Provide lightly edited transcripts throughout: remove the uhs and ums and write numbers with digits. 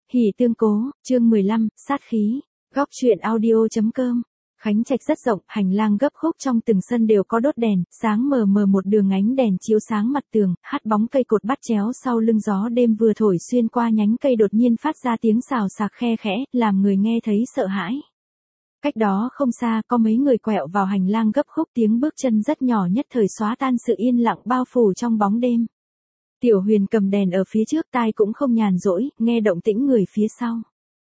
Hỉ tương cố, chương 15, sát khí. Góc truyện audio.com. Khánh Trạch rất rộng, hành lang gấp khúc trong từng sân đều có đốt đèn, sáng mờ mờ một đường ánh đèn chiếu sáng mặt tường, hát bóng cây cột bắt chéo sau lưng gió đêm vừa thổi xuyên qua nhánh cây đột nhiên phát ra tiếng xào xạc khe khẽ, làm người nghe thấy sợ hãi. Cách đó không xa có mấy người quẹo vào hành lang gấp khúc, tiếng bước chân rất nhỏ nhất thời xóa tan sự yên lặng bao phủ trong bóng đêm. Tiểu Huyền cầm đèn ở phía trước, tai cũng không nhàn rỗi, nghe động tĩnh người phía sau.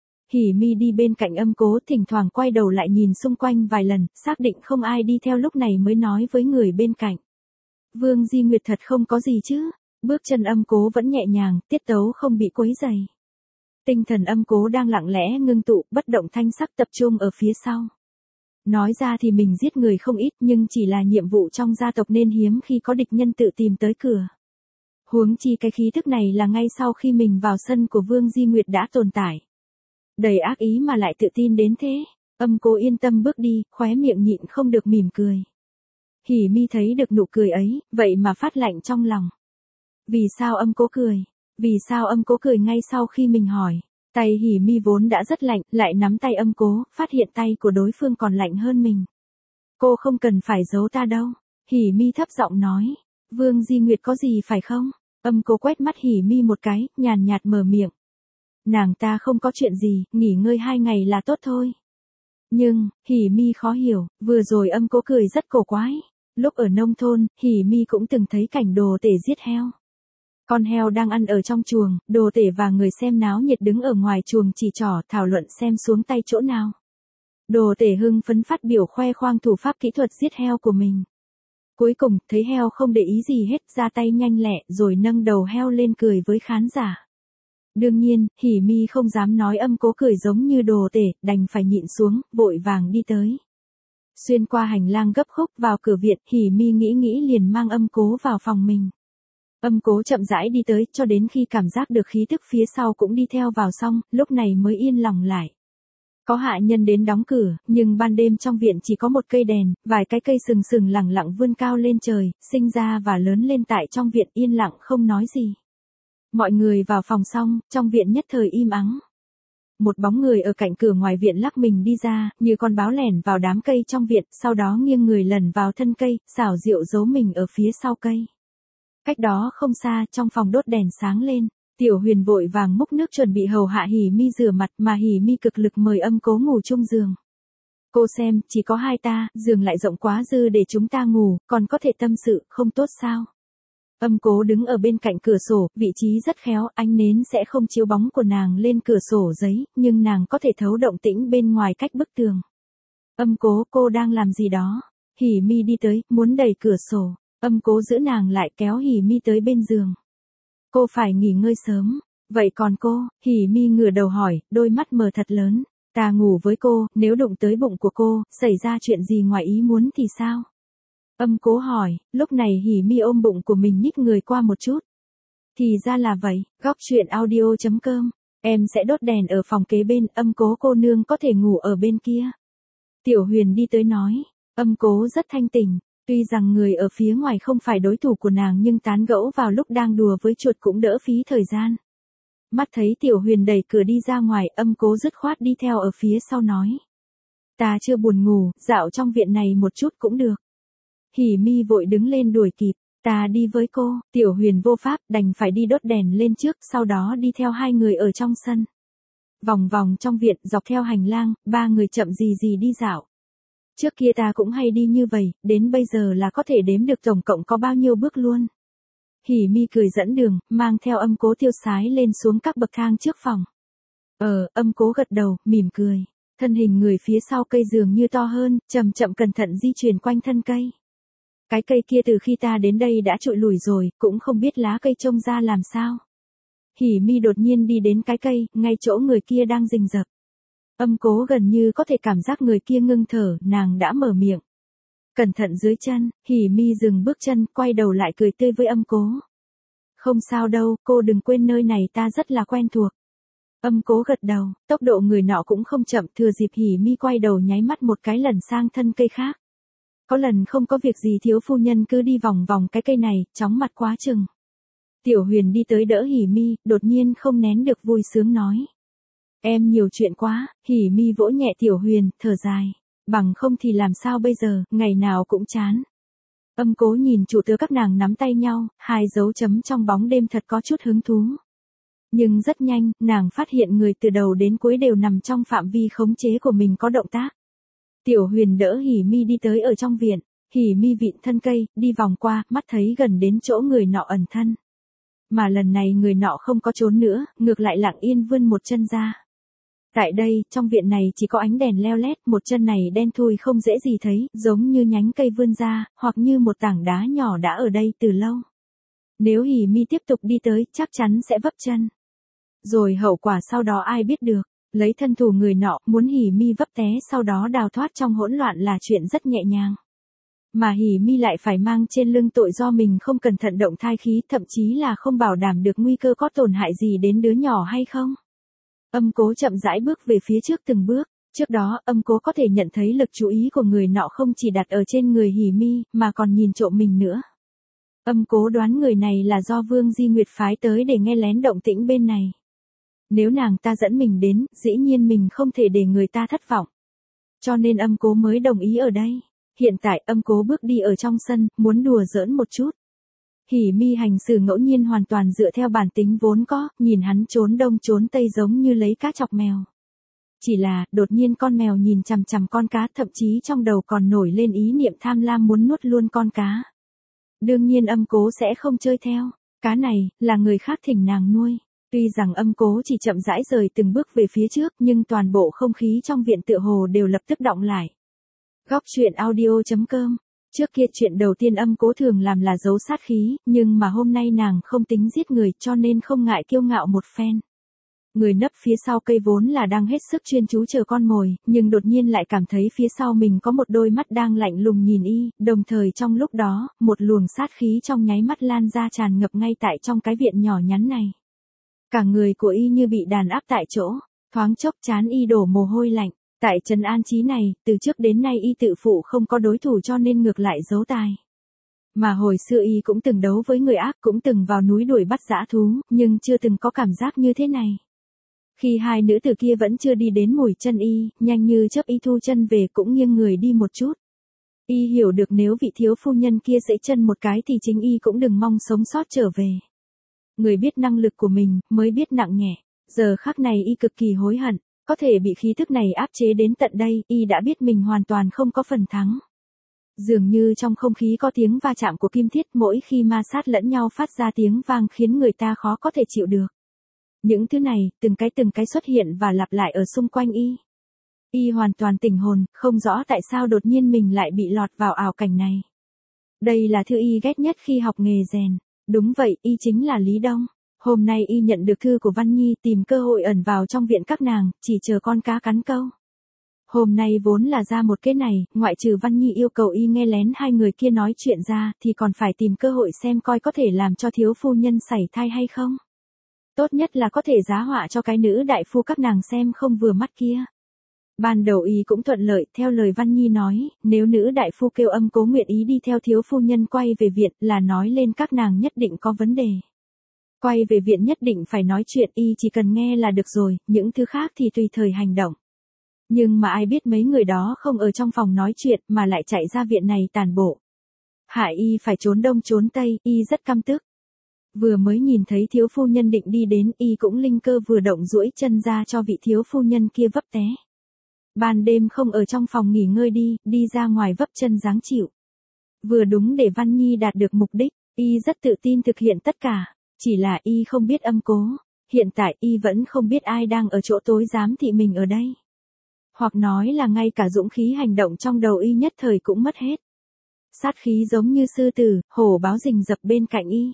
Hỉ Mi đi bên cạnh Âm Cố, thỉnh thoảng quay đầu lại nhìn xung quanh vài lần, xác định không ai đi theo lúc này mới nói với người bên cạnh. Vương Di Nguyệt thật không có gì chứ? Bước chân Âm Cố vẫn nhẹ nhàng, tiết tấu không bị quấy rầy. Tinh thần Âm Cố đang lặng lẽ ngưng tụ, bất động thanh sắc tập trung ở phía sau. Nói ra thì mình giết người không ít, nhưng chỉ là nhiệm vụ trong gia tộc nên hiếm khi có địch nhân tự tìm tới cửa. Huống chi cái khí thức này là ngay sau khi mình vào sân của Vương Di Nguyệt đã tồn tại. Đầy ác ý mà lại tự tin đến thế. Âm Cố yên tâm bước đi, khóe miệng nhịn không được mỉm cười. Hỉ Mi thấy được nụ cười ấy, vậy mà phát lạnh trong lòng. Vì sao Âm Cố cười? Vì sao Âm Cố cười ngay sau khi mình hỏi? Tay Hỉ Mi vốn đã rất lạnh, lại nắm tay Âm Cố, phát hiện tay của đối phương còn lạnh hơn mình. Cô không cần phải giấu ta đâu. Hỉ Mi thấp giọng nói. Vương Di Nguyệt có gì phải không? Âm Cố quét mắt Hỉ Mi một cái, nhàn nhạt mở miệng. Nàng ta không có chuyện gì, nghỉ ngơi 2 ngày là tốt thôi. Nhưng, Hỉ Mi khó hiểu, vừa rồi Âm Cố cười rất cổ quái. Lúc ở nông thôn, Hỉ Mi cũng từng thấy cảnh đồ tể giết heo. Con heo đang ăn ở trong chuồng, đồ tể và người xem náo nhiệt đứng ở ngoài chuồng chỉ trỏ thảo luận xem xuống tay chỗ nào. Đồ tể hưng phấn phát biểu khoe khoang thủ pháp kỹ thuật giết heo của mình. Cuối cùng, thấy heo không để ý gì hết, ra tay nhanh lẹ rồi nâng đầu heo lên cười với khán giả. Đương nhiên, Hỉ Mi không dám nói Âm Cố cười giống như đồ tể, đành phải nhịn xuống, vội vàng đi tới. Xuyên qua hành lang gấp khúc vào cửa viện, Hỉ Mi nghĩ liền mang Âm Cố vào phòng mình. Âm Cố chậm rãi đi tới, cho đến khi cảm giác được khí tức phía sau cũng đi theo vào xong, lúc này mới yên lòng lại. Có hạ nhân đến đóng cửa, nhưng ban đêm trong viện chỉ có một cây đèn, vài cái cây sừng sừng lẳng lặng vươn cao lên trời, sinh ra và lớn lên tại trong viện yên lặng không nói gì. Mọi người vào phòng xong, trong viện nhất thời im ắng. Một bóng người ở cạnh cửa ngoài viện lắc mình đi ra, như con báo lẻn vào đám cây trong viện, sau đó nghiêng người lẩn vào thân cây, xảo diệu giấu mình ở phía sau cây. Cách đó không xa, trong phòng đốt đèn sáng lên. Tiểu Huyền vội vàng múc nước chuẩn bị hầu hạ Hỉ Mi rửa mặt, mà Hỉ Mi cực lực mời Âm Cố ngủ chung giường. Cô xem, chỉ có hai ta, giường lại rộng quá dư để chúng ta ngủ, còn có thể tâm sự, không tốt sao? Âm Cố đứng ở bên cạnh cửa sổ, vị trí rất khéo, ánh nến sẽ không chiếu bóng của nàng lên cửa sổ giấy, nhưng nàng có thể thấu động tĩnh bên ngoài cách bức tường. Âm Cố, cô đang làm gì đó? Hỉ Mi đi tới, muốn đẩy cửa sổ. Âm Cố giữ nàng lại, kéo Hỉ Mi tới bên giường. Cô phải nghỉ ngơi sớm. Vậy còn cô? Hỉ Mi ngửa đầu hỏi, đôi mắt mờ thật lớn. Ta ngủ với cô, nếu đụng tới bụng của cô, xảy ra chuyện gì ngoài ý muốn thì sao? Âm Cố hỏi, lúc này Hỉ Mi ôm bụng của mình nhích người qua một chút. Thì ra là vậy, góc truyện audio.com. Em sẽ đốt đèn ở phòng kế bên, Âm Cố cô nương có thể ngủ ở bên kia. Tiểu Huyền đi tới nói, Âm Cố rất thanh tỉnh. Tuy rằng người ở phía ngoài không phải đối thủ của nàng nhưng tán gẫu vào lúc đang đùa với chuột cũng đỡ phí thời gian. Mắt thấy Tiểu Huyền đẩy cửa đi ra ngoài, Âm Cố dứt khoát đi theo ở phía sau nói. Ta chưa buồn ngủ, dạo trong viện này một chút cũng được. Hỉ Mi vội đứng lên đuổi kịp, ta đi với cô. Tiểu Huyền vô pháp, đành phải đi đốt đèn lên trước, sau đó đi theo hai người ở trong sân. Vòng vòng trong viện, dọc theo hành lang, ba người chậm gì đi dạo. Trước kia ta cũng hay đi như vậy, đến bây giờ là có thể đếm được tổng cộng có bao nhiêu bước luôn. Hỉ Mi cười dẫn đường, mang theo Âm Cố tiêu sái lên xuống các bậc thang trước phòng. Âm Cố gật đầu, mỉm cười. Thân hình người phía sau cây dường như to hơn, chậm cẩn thận di chuyển quanh thân cây. Cái cây kia từ khi ta đến đây đã trụi lủi rồi, cũng không biết lá cây trông ra làm sao. Hỉ Mi đột nhiên đi đến cái cây, ngay chỗ người kia đang rình rập. Âm Cố gần như có thể cảm giác người kia ngưng thở, nàng đã mở miệng. Cẩn thận dưới chân. Hỉ Mi dừng bước chân, quay đầu lại cười tươi với Âm Cố. Không sao đâu, cô đừng quên nơi này ta rất là quen thuộc. Âm Cố gật đầu, tốc độ người nọ cũng không chậm, thừa dịp Hỉ Mi quay đầu nháy mắt một cái lần sang thân cây khác. Có lần không có việc gì thiếu phu nhân cứ đi vòng vòng cái cây này, chóng mặt quá chừng. Tiểu Huyền đi tới đỡ Hỉ Mi, đột nhiên không nén được vui sướng nói. Em nhiều chuyện quá, Hỉ Mi vỗ nhẹ Tiểu Huyền, thở dài. Bằng không thì làm sao bây giờ, ngày nào cũng chán. Âm Cố nhìn chủ tớ các nàng nắm tay nhau, hai dấu chấm trong bóng đêm thật có chút hứng thú. Nhưng rất nhanh, nàng phát hiện người từ đầu đến cuối đều nằm trong phạm vi khống chế của mình có động tác. Tiểu Huyền đỡ Hỉ Mi đi tới ở trong viện, Hỉ Mi vịn thân cây, đi vòng qua, mắt thấy gần đến chỗ người nọ ẩn thân. Mà lần này người nọ không có trốn nữa, ngược lại lặng yên vươn một chân ra. Tại đây, trong viện này chỉ có ánh đèn leo lét, một chân này đen thui không dễ gì thấy, giống như nhánh cây vươn ra, hoặc như một tảng đá nhỏ đã ở đây từ lâu. Nếu Hỉ Mi tiếp tục đi tới, chắc chắn sẽ vấp chân. Rồi hậu quả sau đó ai biết được, lấy thân thủ người nọ, muốn Hỉ Mi vấp té sau đó đào thoát trong hỗn loạn là chuyện rất nhẹ nhàng. Mà Hỉ Mi lại phải mang trên lưng tội do mình không cẩn thận động thai khí, thậm chí là không bảo đảm được nguy cơ có tổn hại gì đến đứa nhỏ hay không. Âm Cố chậm rãi bước về phía trước từng bước, trước đó Âm Cố có thể nhận thấy lực chú ý của người nọ không chỉ đặt ở trên người Hỉ Mi, mà còn nhìn trộm mình nữa. Âm Cố đoán người này là do Vương Di Nguyệt phái tới để nghe lén động tĩnh bên này. Nếu nàng ta dẫn mình đến, dĩ nhiên mình không thể để người ta thất vọng. Cho nên Âm Cố mới đồng ý ở đây. Hiện tại Âm Cố bước đi ở trong sân, muốn đùa giỡn một chút. Hỉ Mi hành xử ngẫu nhiên hoàn toàn dựa theo bản tính vốn có, nhìn hắn trốn đông trốn tây giống như lấy cá chọc mèo. Chỉ là, đột nhiên con mèo nhìn chằm chằm con cá, thậm chí trong đầu còn nổi lên ý niệm tham lam muốn nuốt luôn con cá. Đương nhiên Âm Cố sẽ không chơi theo, cá này, là người khác thỉnh nàng nuôi. Tuy rằng Âm Cố chỉ chậm rãi rời từng bước về phía trước, nhưng toàn bộ không khí trong viện tựa hồ đều lập tức đọng lại. Góc truyện audio.com. Trước kia chuyện đầu tiên Âm Cố thường làm là giấu sát khí, nhưng mà hôm nay nàng không tính giết người cho nên không ngại kiêu ngạo một phen. Người nấp phía sau cây vốn là đang hết sức chuyên chú chờ con mồi, nhưng đột nhiên lại cảm thấy phía sau mình có một đôi mắt đang lạnh lùng nhìn y, đồng thời trong lúc đó, một luồng sát khí trong nháy mắt lan ra tràn ngập ngay tại trong cái viện nhỏ nhắn này. Cả người của y như bị đàn áp tại chỗ, thoáng chốc trán y đổ mồ hôi lạnh. Tại Trấn An Chí này, từ trước đến nay y tự phụ không có đối thủ cho nên ngược lại giấu tài. Mà hồi xưa y cũng từng đấu với người ác, cũng từng vào núi đuổi bắt dã thú, nhưng chưa từng có cảm giác như thế này. Khi hai nữ tử kia vẫn chưa đi đến mùi chân y, nhanh như chớp y thu chân về cũng nghiêng người đi một chút. Y hiểu được nếu vị thiếu phu nhân kia giẫy chân một cái thì chính y cũng đừng mong sống sót trở về. Người biết năng lực của mình, mới biết nặng nhẹ. Giờ khắc này y cực kỳ hối hận. Có thể bị khí thức này áp chế đến tận đây, y đã biết mình hoàn toàn không có phần thắng. Dường như trong không khí có tiếng va chạm của kim thiết, mỗi khi ma sát lẫn nhau phát ra tiếng vang khiến người ta khó có thể chịu được. Những thứ này, từng cái xuất hiện và lặp lại ở xung quanh y. Y hoàn toàn tỉnh hồn, không rõ tại sao đột nhiên mình lại bị lọt vào ảo cảnh này. Đây là thư y ghét nhất khi học nghề rèn. Đúng vậy, y chính là Lý Đông. Hôm nay y nhận được thư của Văn Nhi, tìm cơ hội ẩn vào trong viện các nàng, chỉ chờ con cá cắn câu. Hôm nay vốn là ra một cái này, ngoại trừ Văn Nhi yêu cầu y nghe lén hai người kia nói chuyện ra, thì còn phải tìm cơ hội xem coi có thể làm cho thiếu phu nhân sảy thai hay không. Tốt nhất là có thể giá họa cho cái nữ đại phu các nàng xem không vừa mắt kia. Ban đầu y cũng thuận lợi, theo lời Văn Nhi nói, nếu nữ đại phu kêu Âm Cố nguyện ý đi theo thiếu phu nhân quay về viện là nói lên các nàng nhất định có vấn đề. Quay về viện nhất định phải nói chuyện, y chỉ cần nghe là được rồi, những thứ khác thì tùy thời hành động. Nhưng mà ai biết mấy người đó không ở trong phòng nói chuyện mà lại chạy ra viện này tàn bộ. Hại y phải trốn đông trốn tây, y rất căm tức. Vừa mới nhìn thấy thiếu phu nhân định đi đến, y cũng linh cơ vừa động duỗi chân ra cho vị thiếu phu nhân kia vấp té. Ban đêm không ở trong phòng nghỉ ngơi đi ra ngoài vấp chân giáng chịu. Vừa đúng để Văn Nhi đạt được mục đích, y rất tự tin thực hiện tất cả. Chỉ là y không biết Âm Cố, hiện tại y vẫn không biết ai đang ở chỗ tối giám thị mình ở đây. Hoặc nói là ngay cả dũng khí hành động trong đầu y nhất thời cũng mất hết. Sát khí giống như sư tử, hổ báo rình rập bên cạnh y.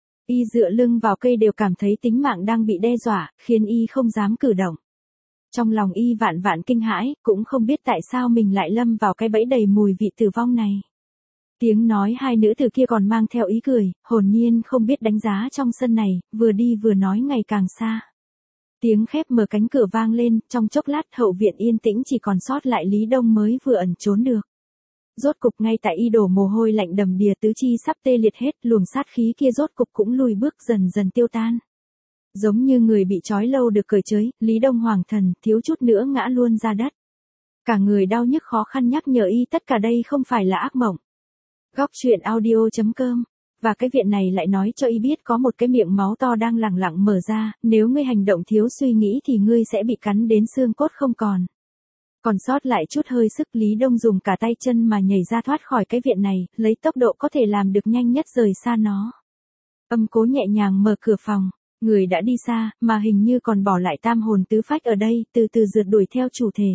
Y dựa lưng vào cây đều cảm thấy tính mạng đang bị đe dọa, khiến y không dám cử động. Trong lòng y vạn vạn kinh hãi, cũng không biết tại sao mình lại lâm vào cái bẫy đầy mùi vị tử vong này. Tiếng nói hai nữ tử kia còn mang theo ý cười, hồn nhiên không biết đánh giá trong sân này, vừa đi vừa nói ngày càng xa. Tiếng khép mở cánh cửa vang lên, trong chốc lát hậu viện yên tĩnh chỉ còn sót lại Lý Đông mới vừa ẩn trốn được. Rốt cục ngay tại y đổ mồ hôi lạnh đầm đìa tứ chi sắp tê liệt hết, luồng sát khí kia rốt cục cũng lùi bước dần dần tiêu tan. Giống như người bị trói lâu được cởi trói, Lý Đông Hoàng thần, thiếu chút nữa ngã luôn ra đất. Cả người đau nhức khó khăn nhắc nhở y tất cả đây không phải là ác mộng. Góc truyện audio.com. Và cái viện này lại nói cho y biết có một cái miệng máu to đang lẳng lặng mở ra, nếu ngươi hành động thiếu suy nghĩ thì ngươi sẽ bị cắn đến xương cốt không còn. Còn sót lại chút hơi sức, Lý Đông dùng cả tay chân mà nhảy ra thoát khỏi cái viện này, lấy tốc độ có thể làm được nhanh nhất rời xa nó. Âm Cố nhẹ nhàng mở cửa phòng, người đã đi xa, mà hình như còn bỏ lại tam hồn tứ phách ở đây, từ từ rượt đuổi theo chủ thể.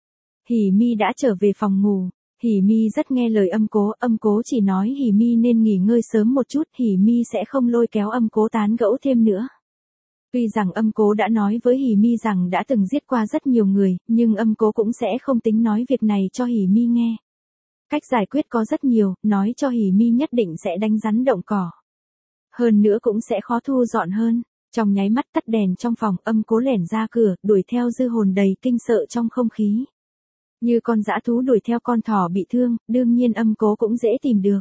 Hỉ Mi đã trở về phòng ngủ. Hỉ Mi rất nghe lời Âm Cố chỉ nói Hỉ Mi nên nghỉ ngơi sớm một chút, Hỉ Mi sẽ không lôi kéo Âm Cố tán gẫu thêm nữa. Tuy rằng Âm Cố đã nói với Hỉ Mi rằng đã từng giết qua rất nhiều người, nhưng Âm Cố cũng sẽ không tính nói việc này cho Hỉ Mi nghe. Cách giải quyết có rất nhiều, nói cho Hỉ Mi nhất định sẽ đánh rắn động cỏ. Hơn nữa cũng sẽ khó thu dọn hơn. Trong nháy mắt tắt đèn trong phòng, Âm Cố lẻn ra cửa, đuổi theo dư hồn đầy kinh sợ trong không khí. Như con dã thú đuổi theo con thỏ bị thương, đương nhiên Âm Cố cũng dễ tìm được.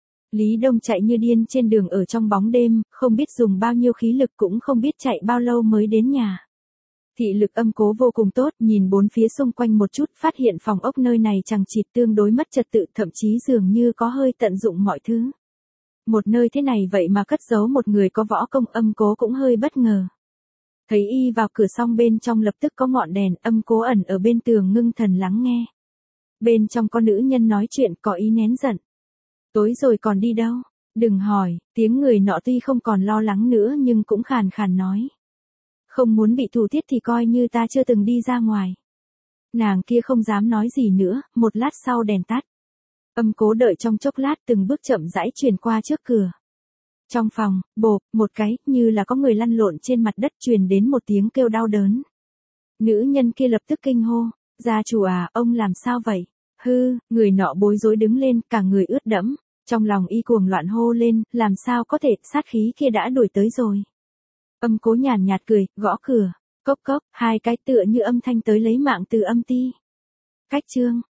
Lý Đông chạy như điên trên đường ở trong bóng đêm, không biết dùng bao nhiêu khí lực cũng không biết chạy bao lâu mới đến nhà. Thị lực Âm Cố vô cùng tốt, nhìn bốn phía xung quanh một chút, phát hiện phòng ốc nơi này chằng chịt tương đối mất trật tự, thậm chí dường như có hơi tận dụng mọi thứ. Một nơi thế này vậy mà cất giấu một người có võ công, Âm Cố cũng hơi bất ngờ. Thấy y vào cửa xong bên trong lập tức có ngọn đèn, Âm Cố ẩn ở bên tường ngưng thần lắng nghe. Bên trong có nữ nhân nói chuyện có ý nén giận. Tối rồi còn đi đâu? Đừng hỏi, tiếng người nọ tuy không còn lo lắng nữa nhưng cũng khàn khàn nói. Không muốn bị thù thiết thì coi như ta chưa từng đi ra ngoài. Nàng kia không dám nói gì nữa, một lát sau đèn tắt. Âm Cố đợi trong chốc lát từng bước chậm rãi truyền qua trước cửa. Trong phòng, bộp, một cái, như là có người lăn lộn trên mặt đất truyền đến một tiếng kêu đau đớn. Nữ nhân kia lập tức kinh hô, gia chủ à, ông làm sao vậy? Hư, người nọ bối rối đứng lên, cả người ướt đẫm. Trong lòng y cuồng loạn hô lên, làm sao có thể, sát khí kia đã đuổi tới rồi. Âm Cố nhàn nhạt cười, gõ cửa, cốc cốc, hai cái tựa như âm thanh tới lấy mạng từ âm ti. Cách chương.